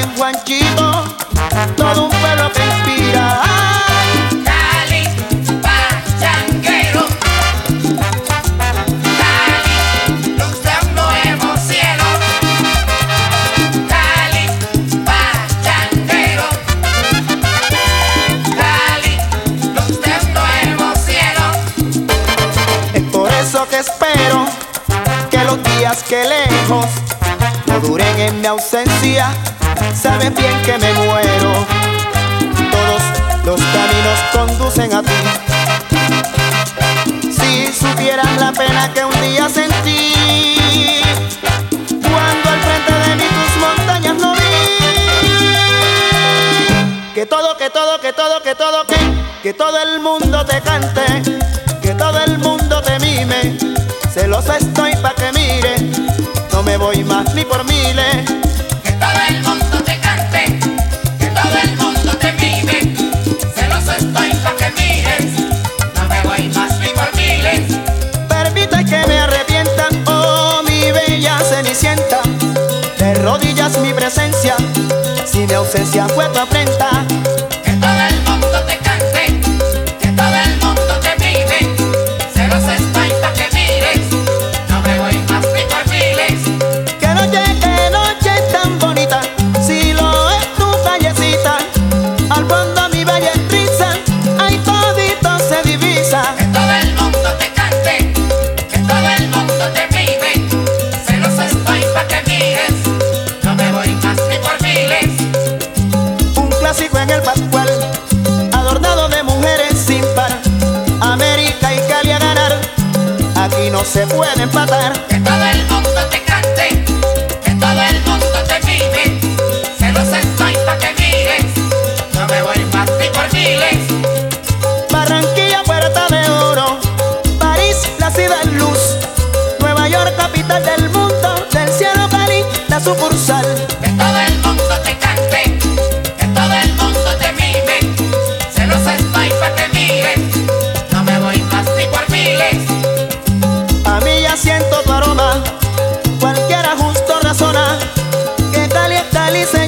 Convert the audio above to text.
en Juanchito, todo un pueblo que inspira. Cali, pachanguero. Cali, luz de un nuevo cielo. Cali, pachanguero. Cali, luz de un nuevo cielo. Es por eso que espero que los días que lejos no duren en mi ausencia. Sabes bien que me muero. Todos los caminos conducen a ti. Si supieras la pena que un día sentí cuando al frente de mí tus montañas no vi. Que todo, que todo, que todo, que todo, que todo el mundo te cante, que todo el mundo te mime. Celosa estoy pa' que mire, no me voy más ni por miles. Que todo el mundo te cante, que todo el mundo te mime. Celoso estoy pa' que mires, no me voy más ni por miles. Permite que me arrepienta, oh mi bella cenicienta. De rodillas mi presencia, si mi ausencia fue tu afrenta. Que todo el mundo te cante, que todo el mundo te mime. Celoso estoy pa' que mires, no me voy más ni por miles. Que noche tan bonita, si lo es tu callecita. Al fondo mi bella risa, ahí todito se divisa. Que todo el mundo te cante, que todo el mundo te mime. Celoso estoy pa' que mires, no me voy más ni por miles. Un clásico en el Pascual, adornado de mujeres sin par. América y Cali a ganar, aquí no se puede empatar. Que todo el mundo te cante, que todo el mundo te mime. Celoso estoy pa' que mires, no me voy más ni por miles. Barranquilla, Puerta de Oro, París, la ciudad luz, Nueva York, capital del mundo, del cielo Cali, la sucursal. Que todo el mundo te cante, que todo el mundo te mime. Celoso estoy pa' que mires, no me voy más ni por miles. A mí ya siento tu aroma, cualquiera justo razona que Cali es Cali se